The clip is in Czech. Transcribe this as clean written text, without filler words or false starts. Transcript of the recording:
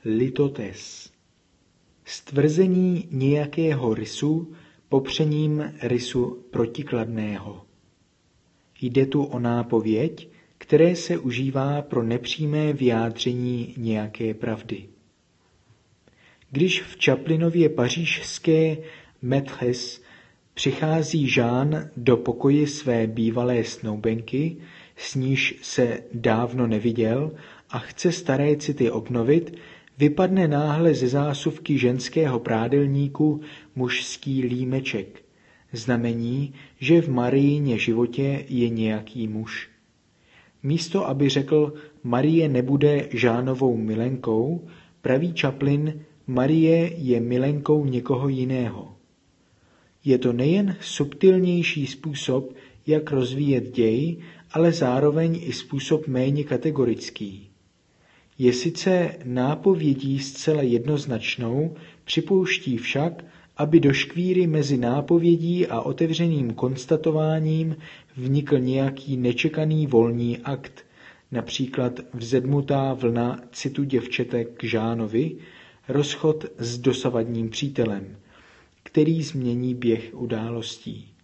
litotes. Stvrzení nějakého rysu popřením rysu protikladného. Jde tu o nápověď, které se užívá pro nepřímé vyjádření nějaké pravdy. Když v Chaplinově pařížské Maîtresse přichází Jean do pokoje své bývalé snoubenky, s níž se dávno neviděl a chce staré city obnovit, vypadne náhle ze zásuvky ženského prádelníku mužský límeček, znamení, že v Mariině životě je nějaký muž. Místo, aby řekl, Marie nebude Jeanovou milenkou, praví Chaplin, Marie je milenkou někoho jiného. Je to nejen subtilnější způsob, jak rozvíjet děj, ale zároveň i způsob méně kategorický. Je sice nápovědí zcela jednoznačnou, připouští však, aby do škvíry mezi nápovědí a otevřeným konstatováním vnikl nějaký nečekaný volný akt, například vzedmutá vlna citu děvčete k Jeanovi, rozchod s dosavadním přítelem, který změní běh událostí.